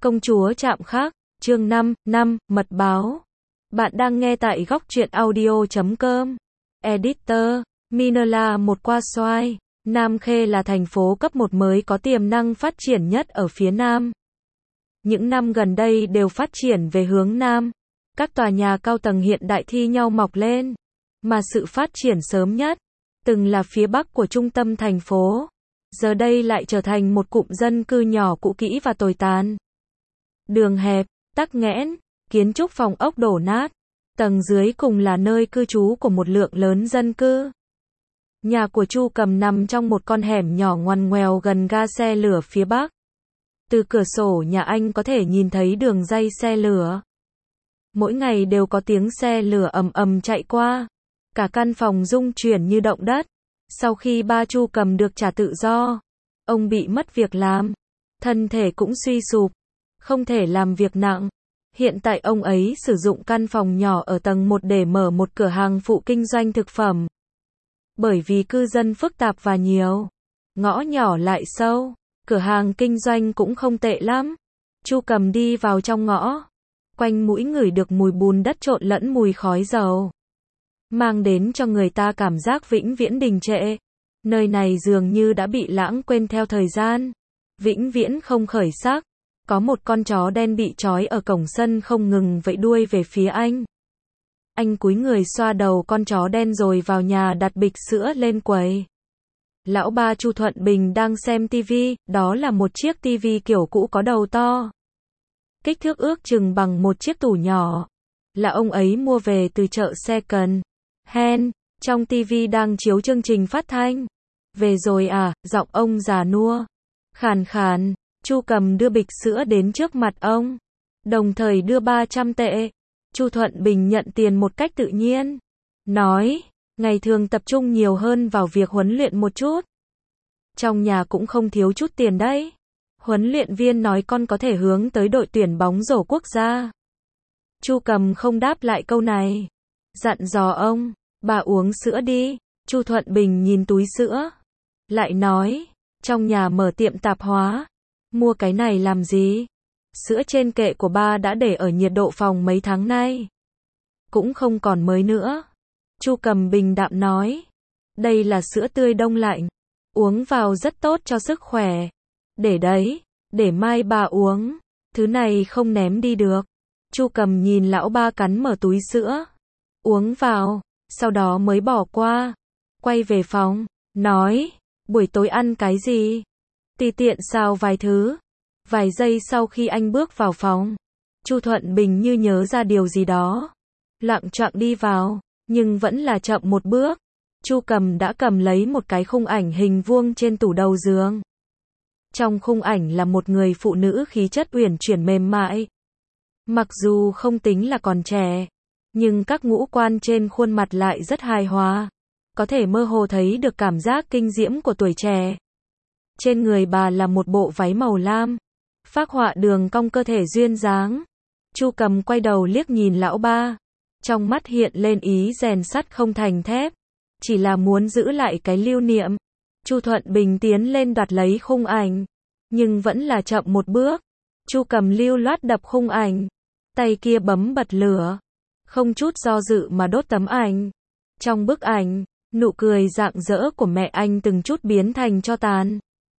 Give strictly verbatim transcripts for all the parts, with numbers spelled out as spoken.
Công chúa chạm khắc, chương năm, năm, mật báo. Bạn đang nghe tại góc truyện audio chấm com. Editor, Minola một qua xoay. Nam Khê là thành phố cấp một mới có tiềm năng phát triển nhất ở phía Nam. Những năm gần đây đều phát triển về hướng Nam. Các tòa nhà cao tầng hiện đại thi nhau mọc lên. Mà sự phát triển sớm nhất, từng là phía Bắc của trung tâm thành phố. Giờ đây lại trở thành một cụm dân cư nhỏ cũ kỹ và tồi tàn. Đường hẹp, tắc nghẽn, kiến trúc phòng ốc đổ nát. Tầng dưới cùng là nơi cư trú của một lượng lớn dân cư. Nhà của Chu Cầm nằm trong một con hẻm nhỏ ngoằn ngoèo gần ga xe lửa phía Bắc. Từ cửa sổ nhà anh có thể nhìn thấy đường ray xe lửa. Mỗi ngày đều có tiếng xe lửa ầm ầm chạy qua. Cả căn phòng rung chuyển như động đất. Sau khi ba Chu Cầm được trả tự do, ông bị mất việc làm. Thân thể cũng suy sụp. Không thể làm việc nặng. Hiện tại ông ấy sử dụng căn phòng nhỏ ở tầng một để mở một cửa hàng phụ kinh doanh thực phẩm. Bởi vì cư dân phức tạp và nhiều, ngõ nhỏ lại sâu, cửa hàng kinh doanh cũng không tệ lắm. Chu Cầm đi vào trong ngõ, quanh mũi ngửi được mùi bùn đất trộn lẫn mùi khói dầu, mang đến cho người ta cảm giác vĩnh viễn đình trệ. Nơi này dường như đã bị lãng quên theo thời gian, vĩnh viễn không khởi sắc. Có một con chó đen bị trói ở cổng sân không ngừng vẫy đuôi về phía anh. Anh cúi người xoa đầu con chó đen rồi vào nhà đặt bịch sữa lên quầy. Lão ba Chu Thuận Bình đang xem tivi, đó là một chiếc tivi kiểu cũ có đầu to. Kích thước ước chừng bằng một chiếc tủ nhỏ. Là ông ấy mua về từ chợ second hand. Trong tivi đang chiếu chương trình phát thanh. Về rồi à, giọng ông già nua, khàn khàn. Chu Cầm đưa bịch sữa đến trước mặt ông, đồng thời đưa ba trăm tệ. Chu Thuận Bình nhận tiền một cách tự nhiên, nói, ngày thường tập trung nhiều hơn vào việc huấn luyện một chút. Trong nhà cũng không thiếu chút tiền đấy. Huấn luyện viên nói con có thể hướng tới đội tuyển bóng rổ quốc gia. Chu Cầm không đáp lại câu này, dặn dò ông, bà uống sữa đi. Chu Thuận Bình nhìn túi sữa, lại nói, trong nhà mở tiệm tạp hóa. Mua cái này làm gì? Sữa trên kệ của ba đã để ở nhiệt độ phòng mấy tháng nay. Cũng không còn mới nữa. Chu Cầm bình đạm nói. Đây là sữa tươi đông lạnh. Uống vào rất tốt cho sức khỏe. Để đấy, để mai bà uống. Thứ này không ném đi được. Chu Cầm nhìn lão ba cắn mở túi sữa. Uống vào, sau đó mới bỏ qua. Quay về phòng, nói, buổi tối ăn cái gì? Tùy tiện xào vài thứ. Vài giây sau khi anh bước vào phòng, Chu Thuận Bình như nhớ ra điều gì đó, loạng choạng đi vào, nhưng vẫn là chậm một bước. Chu Cầm đã cầm lấy một cái khung ảnh hình vuông trên tủ đầu giường. Trong khung ảnh là một người phụ nữ khí chất uyển chuyển mềm mại. Mặc dù không tính là còn trẻ, nhưng các ngũ quan trên khuôn mặt lại rất hài hòa, có thể mơ hồ thấy được cảm giác kinh diễm của tuổi trẻ. Trên người bà là một bộ váy màu lam, phác họa đường cong cơ thể duyên dáng. Chu Cầm quay đầu liếc nhìn lão ba, trong mắt hiện lên ý rèn sắt không thành thép, chỉ là muốn giữ lại cái lưu niệm. Chu Thuận Bình tiến lên đoạt lấy khung ảnh, nhưng vẫn là chậm một bước. Chu Cầm lưu loát đập khung ảnh, tay kia bấm bật lửa, không chút do dự mà đốt tấm ảnh. Trong bức ảnh, nụ cười rạng rỡ của mẹ anh từng chút biến thành tro tàn.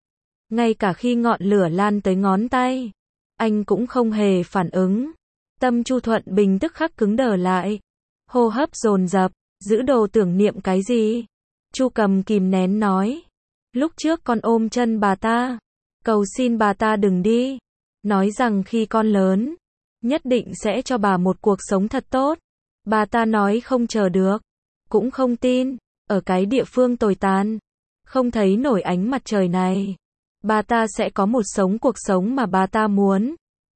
Ngay cả khi ngọn lửa lan tới ngón tay, anh cũng không hề phản ứng. Tâm Chu Thuận Bình tức khắc cứng đờ lại, hô hấp dồn dập, giữ đồ tưởng niệm cái gì? Chu Cầm kìm nén nói, lúc trước con ôm chân bà ta, cầu xin bà ta đừng đi, nói rằng khi con lớn, nhất định sẽ cho bà một cuộc sống thật tốt. Bà ta nói không chờ được, cũng không tin, ở cái địa phương tồi tàn, không thấy nổi ánh mặt trời này, bà ta sẽ có một sống cuộc sống mà bà ta muốn.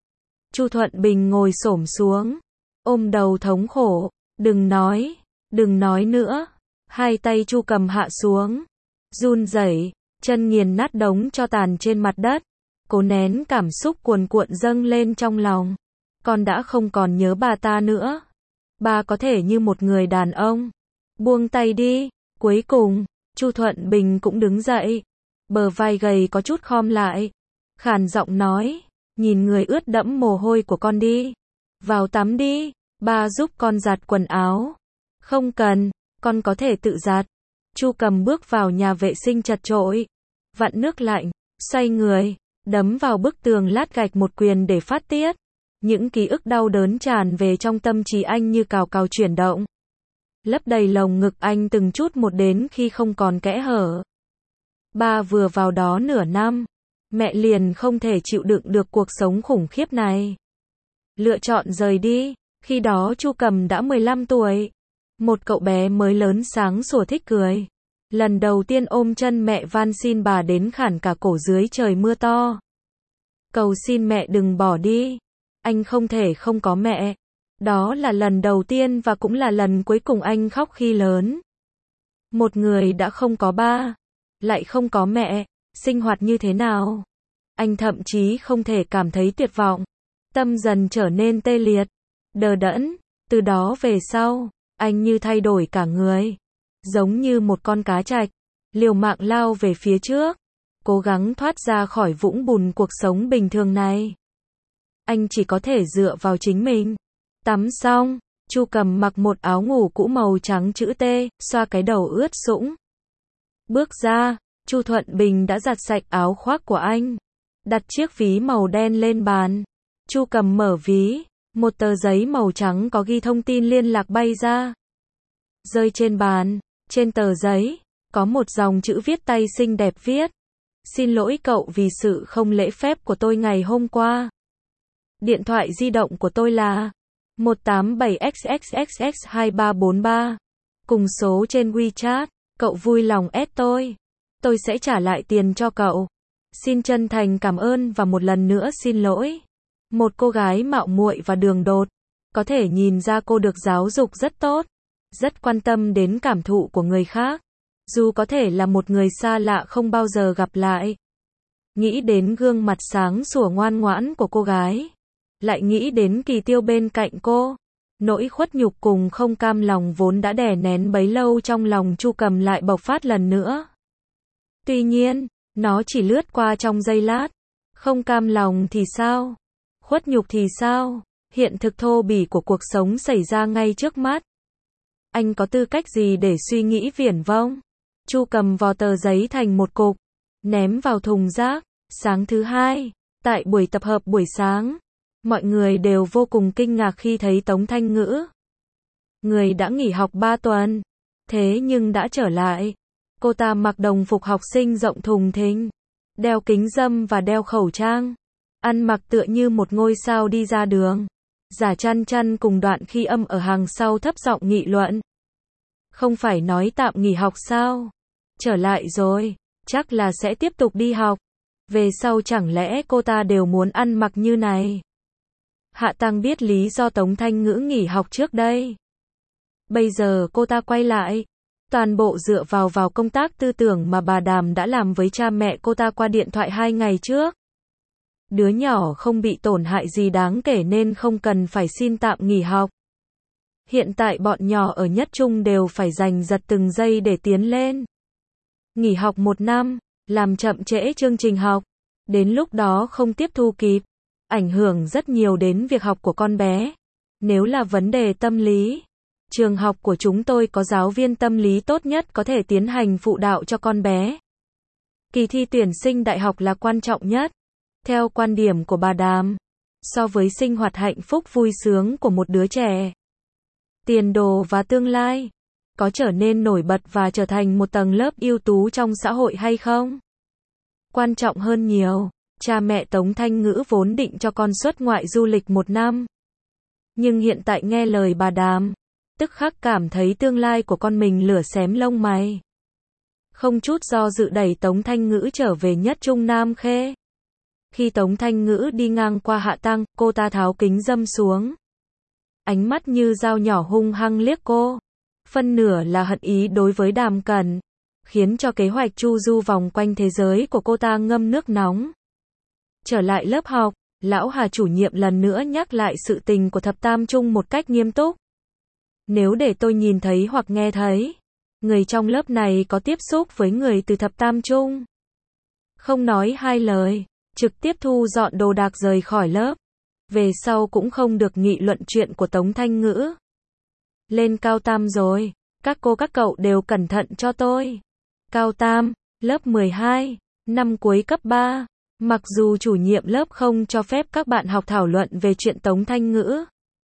Chu Thuận Bình ngồi xổm xuống, ôm đầu thống khổ, đừng nói, đừng nói nữa. Hai tay Chu Cầm hạ xuống, run rẩy, chân nghiền nát đống tro tàn trên mặt đất, cố nén cảm xúc cuồn cuộn dâng lên trong lòng. Con đã không còn nhớ bà ta nữa. Bà có thể như một người đàn ông, buông tay đi. Cuối cùng, Chu Thuận Bình cũng đứng dậy, bờ vai gầy có chút khom lại, khàn giọng nói, nhìn người ướt đẫm mồ hôi của con đi. Vào tắm đi, ba giúp con giặt quần áo. Không cần, con có thể tự giặt. Chu Cầm bước vào nhà vệ sinh chật chội, vặn nước lạnh, xoay người, đấm vào bức tường lát gạch một quyền để phát tiết. Những ký ức đau đớn tràn về trong tâm trí anh như cào cào chuyển động. Lấp đầy lồng ngực anh từng chút một đến khi không còn kẽ hở. Ba vừa vào đó nửa năm, mẹ liền không thể chịu đựng được cuộc sống khủng khiếp này. Lựa chọn rời đi, khi đó Chu Cầm đã mười lăm tuổi. Một cậu bé mới lớn sáng sủa thích cười. Lần đầu tiên ôm chân mẹ van xin bà đến khản cả cổ dưới trời mưa to. Cầu xin mẹ đừng bỏ đi. Anh không thể không có mẹ. Đó là lần đầu tiên và cũng là lần cuối cùng anh khóc khi lớn. Một người đã không có ba, lại không có mẹ, sinh hoạt như thế nào? Anh thậm chí không thể cảm thấy tuyệt vọng. Tâm dần trở nên tê liệt, đờ đẫn. Từ đó về sau, anh như thay đổi cả người. Giống như một con cá trạch, liều mạng lao về phía trước, cố gắng thoát ra khỏi vũng bùn cuộc sống bình thường này. Anh chỉ có thể dựa vào chính mình. Tắm xong, Chu Cầm mặc một áo ngủ cũ màu trắng chữ T, xoa cái đầu ướt sũng. Bước ra, Chu Thuận Bình đã giặt sạch áo khoác của anh, đặt chiếc ví màu đen lên bàn. Chu Cầm mở ví, một tờ giấy màu trắng có ghi thông tin liên lạc bay ra. Rơi trên bàn, trên tờ giấy, có một dòng chữ viết tay xinh đẹp viết: xin lỗi cậu vì sự không lễ phép của tôi ngày hôm qua. Điện thoại di động của tôi là một tám bảy x x x x hai ba bốn ba. Cùng số trên WeChat, cậu vui lòng add tôi. Tôi sẽ trả lại tiền cho cậu. Xin chân thành cảm ơn và một lần nữa xin lỗi. Một cô gái mạo muội và đường đột. Có thể nhìn ra cô được giáo dục rất tốt. Rất quan tâm đến cảm thụ của người khác. Dù có thể là một người xa lạ không bao giờ gặp lại. Nghĩ đến gương mặt sáng sủa ngoan ngoãn của cô gái. Lại nghĩ đến Kỳ Tiêu bên cạnh cô. Nỗi khuất nhục cùng không cam lòng vốn đã đè nén bấy lâu trong lòng Chu Cầm lại bộc phát lần nữa. Tuy nhiên, nó chỉ lướt qua trong giây lát. Không cam lòng thì sao? Khuất nhục thì sao? Hiện thực thô bỉ của cuộc sống xảy ra ngay trước mắt. Anh có tư cách gì để suy nghĩ viển vông? Chu cầm vò tờ giấy thành một cục, ném vào thùng rác. Sáng thứ hai, tại buổi tập hợp buổi sáng, mọi người đều vô cùng kinh ngạc khi thấy Tống Thanh Ngữ. Người đã nghỉ học ba tuần, thế nhưng đã trở lại. Cô ta mặc đồng phục học sinh rộng thùng thình, đeo kính râm và đeo khẩu trang, ăn mặc tựa như một ngôi sao đi ra đường. Giả Chăn Chăn cùng Đoạn Khi Âm ở hàng sau thấp giọng nghị luận. Không phải nói tạm nghỉ học sao? Trở lại rồi, chắc là sẽ tiếp tục đi học. Về sau chẳng lẽ cô ta đều muốn ăn mặc như này? Hạ Tăng biết lý do Tống Thanh Ngữ nghỉ học trước đây. Bây giờ cô ta quay lại, toàn bộ dựa vào vào công tác tư tưởng mà bà Đàm đã làm với cha mẹ cô ta qua điện thoại hai ngày trước. Đứa nhỏ không bị tổn hại gì đáng kể nên không cần phải xin tạm nghỉ học. Hiện tại bọn nhỏ ở nhất trung đều phải giành giật từng giây để tiến lên. Nghỉ học một năm, làm chậm trễ chương trình học, đến lúc đó không tiếp thu kịp, ảnh hưởng rất nhiều đến việc học của con bé. Nếu là vấn đề tâm lý, trường học của chúng tôi có giáo viên tâm lý tốt nhất có thể tiến hành phụ đạo cho con bé. Kỳ thi tuyển sinh đại học là quan trọng nhất. Theo quan điểm của bà Đàm, so với sinh hoạt hạnh phúc vui sướng của một đứa trẻ, tiền đồ và tương lai, có trở nên nổi bật và trở thành một tầng lớp ưu tú trong xã hội hay không? Quan trọng hơn nhiều, cha mẹ Tống Thanh Ngữ vốn định cho con xuất ngoại du lịch một năm. Nhưng hiện tại nghe lời bà Đàm, tức khắc cảm thấy tương lai của con mình lửa xém lông mày. Không chút do dự đẩy Tống Thanh Ngữ trở về nhất trung Nam Khê. Khi Tống Thanh Ngữ đi ngang qua Hạ Tăng, cô ta tháo kính râm xuống. Ánh mắt như dao nhỏ hung hăng liếc cô. Phân nửa là hận ý đối với Đàm Cẩn, khiến cho kế hoạch chu du vòng quanh thế giới của cô ta ngâm nước nóng. Trở lại lớp học, lão Hà chủ nhiệm lần nữa nhắc lại sự tình của thập tam trung một cách nghiêm túc. Nếu để tôi nhìn thấy hoặc nghe thấy, người trong lớp này có tiếp xúc với người từ thập tam trung, không nói hai lời, trực tiếp thu dọn đồ đạc rời khỏi lớp. Về sau cũng không được nghị luận chuyện của Tống Thanh Ngữ. Lên cao tam rồi, các cô các cậu đều cẩn thận cho tôi. Cao tam, lớp mười hai, năm cuối cấp ba. Mặc dù chủ nhiệm lớp không cho phép các bạn học thảo luận về chuyện Tống Thanh Ngữ,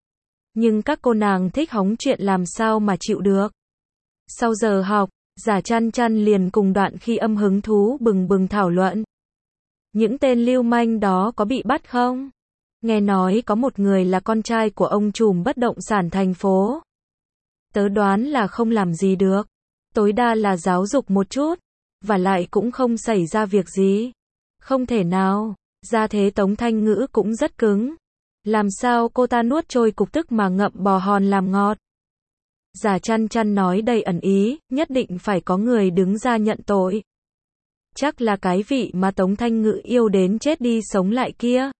nhưng các cô nàng thích hóng chuyện làm sao mà chịu được. Sau giờ học, Giả Chăn Chăn liền cùng Đoạn Khi Âm hứng thú bừng bừng thảo luận. Những tên lưu manh đó có bị bắt không? Nghe nói có một người là con trai của ông trùm bất động sản thành phố. Tớ đoán là không làm gì được. Tối đa là giáo dục một chút. Và lại cũng không xảy ra việc gì. Không thể nào. Ra thế Tống Thanh Ngữ cũng rất cứng. Làm sao cô ta nuốt trôi cục tức mà ngậm bò hòn làm ngọt. Giả Chăn Chăn nói đầy ẩn ý, nhất định phải có người đứng ra nhận tội. Chắc là cái vị mà Tống Thanh Ngữ yêu đến chết đi sống lại kia.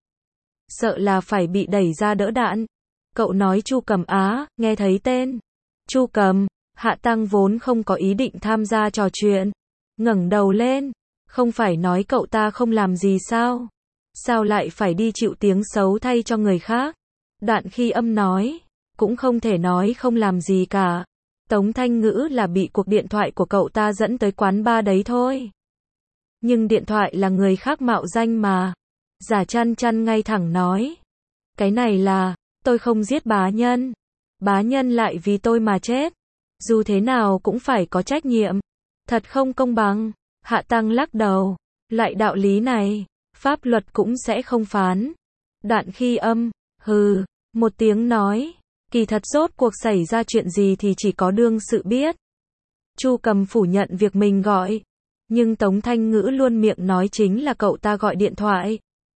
Sợ là phải bị đẩy ra đỡ đạn. Cậu nói Chu Cầm á, nghe thấy tên. Chu Cầm, Hạ Tăng vốn không có ý định tham gia trò chuyện. Ngẩng đầu lên, không phải nói cậu ta không làm gì sao? Sao lại phải đi chịu tiếng xấu thay cho người khác? Đoạn Khi Âm nói, cũng không thể nói không làm gì cả. Tống Thanh Ngữ là bị cuộc điện thoại của cậu ta dẫn tới quán bar đấy thôi. Nhưng điện thoại là người khác mạo danh mà. Giả Chăn Chăn ngay thẳng nói. Cái này là, tôi không giết bá nhân. Bá nhân lại vì tôi mà chết. Dù thế nào cũng phải có trách nhiệm. Thật không công bằng. Hạ Tăng lắc đầu. Loại đạo lý này, pháp luật cũng sẽ không phán. Đoạn Khi Âm, hừ, một tiếng nói. Kỳ thật rốt cuộc xảy ra chuyện gì thì chỉ có đương sự biết. Chu Cầm phủ nhận việc mình gọi. Nhưng Tống Thanh Ngữ luôn miệng nói chính là cậu ta gọi điện thoại.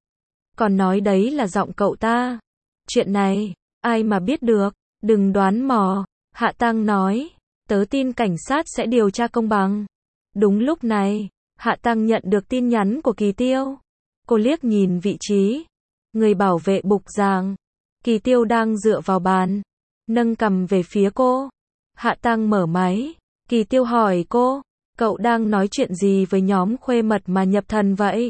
Còn nói đấy là giọng cậu ta. Chuyện này, ai mà biết được, đừng đoán mò. Hạ Tăng nói, tớ tin cảnh sát sẽ điều tra công bằng. Đúng lúc này, Hạ Tăng nhận được tin nhắn của Kỳ Tiêu. Cô liếc nhìn vị trí. Người bảo vệ bục giảng. Kỳ Tiêu đang dựa vào bàn, nâng cằm về phía cô. Hạ Tăng mở máy. Kỳ Tiêu hỏi cô, cậu đang nói chuyện gì với nhóm khuê mật mà nhập thần vậy?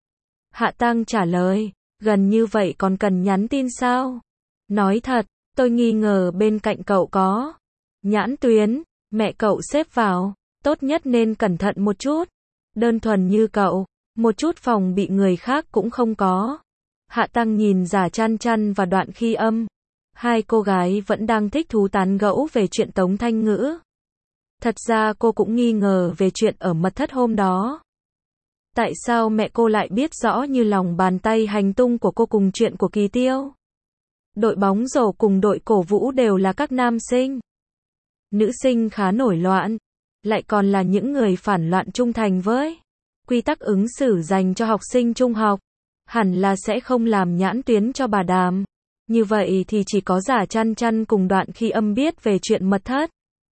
Hạ Tăng trả lời, gần như vậy còn cần nhắn tin sao? Nói thật, tôi nghi ngờ bên cạnh cậu có nhãn tuyến, mẹ cậu xếp vào, tốt nhất nên cẩn thận một chút. Đơn thuần như cậu, một chút phòng bị người khác cũng không có. Hạ Tăng nhìn Giả Chăn Chăn và Đoạn Khi Âm. Hai cô gái vẫn đang thích thú tán gẫu về chuyện Tống Thanh Ngữ. Thật ra cô cũng nghi ngờ về chuyện ở mật thất hôm đó. Tại sao mẹ cô lại biết rõ như lòng bàn tay hành tung của cô cùng chuyện của Kỳ Tiêu? Đội bóng rổ cùng đội cổ vũ đều là các nam sinh. Nữ sinh khá nổi loạn. Lại còn là những người phản loạn trung thành với quy tắc ứng xử dành cho học sinh trung học. Hẳn là sẽ không làm nhãn tuyến cho bà Đàm. Như vậy thì chỉ có Giả Chăn Chăn cùng Đoạn Khi Âm biết về chuyện mật thất.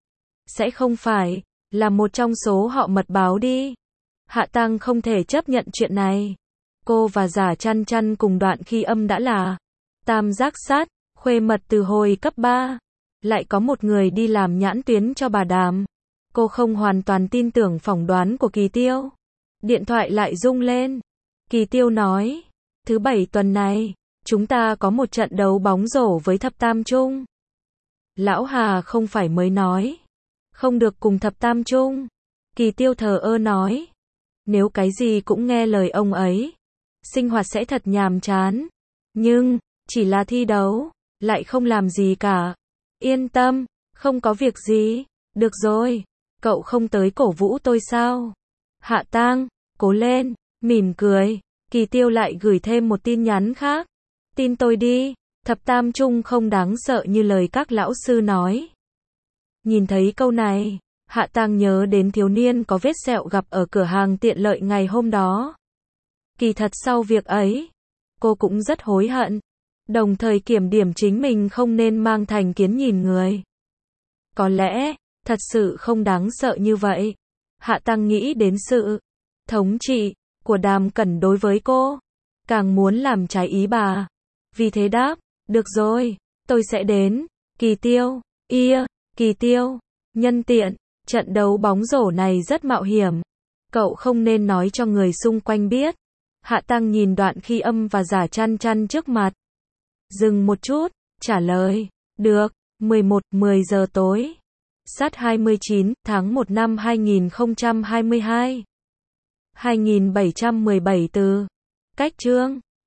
Sẽ không phải là một trong số họ mật báo đi. Hạ Tăng không thể chấp nhận chuyện này. Cô và Giả Chăn Chăn cùng Đoạn Khi Âm đã là tam giác sát, khuê mật từ hồi cấp ba. Lại có một người đi làm nhãn tuyến cho bà Đàm. Cô không hoàn toàn tin tưởng phỏng đoán của Kỳ Tiêu. Điện thoại lại rung lên. Kỳ Tiêu nói, thứ bảy tuần này, chúng ta có một trận đấu bóng rổ với Thập Tam Trung. Lão Hà không phải mới nói, không được cùng Thập Tam Trung. Kỳ Tiêu thờ ơ nói, nếu cái gì cũng nghe lời ông ấy, sinh hoạt sẽ thật nhàm chán. Nhưng, chỉ là thi đấu, lại không làm gì cả. Yên tâm, không có việc gì. Được rồi, cậu không tới cổ vũ tôi sao? Hạ Tăng, cố lên, mỉm cười. Kỳ Tiêu lại gửi thêm một tin nhắn khác. Tin tôi đi, Thập Tam Trung không đáng sợ như lời các lão sư nói. Nhìn thấy câu này, Hạ Tăng nhớ đến thiếu niên có vết sẹo gặp ở cửa hàng tiện lợi ngày hôm đó. Kỳ thật sau việc ấy, cô cũng rất hối hận. Đồng thời kiểm điểm chính mình không nên mang thành kiến nhìn người. Có lẽ, thật sự không đáng sợ như vậy. Hạ Tăng nghĩ đến sự thống trị của Đàm Cẩn đối với cô. Càng muốn làm trái ý bà. Vì thế đáp, được rồi, tôi sẽ đến. Kỳ Tiêu, ia, Kỳ Tiêu, nhân tiện, trận đấu bóng rổ này rất mạo hiểm. Cậu không nên nói cho người xung quanh biết. Hạ Tăng nhìn đoạn khi âm và giả chăn chăn trước mặt. Dừng một chút, trả lời. Được, mười một, mười giờ tối. Sát hai mươi chín tháng một năm hai nghìn không trăm hai mươi hai. hai nghìn bảy trăm mười bảy từ. Cách chương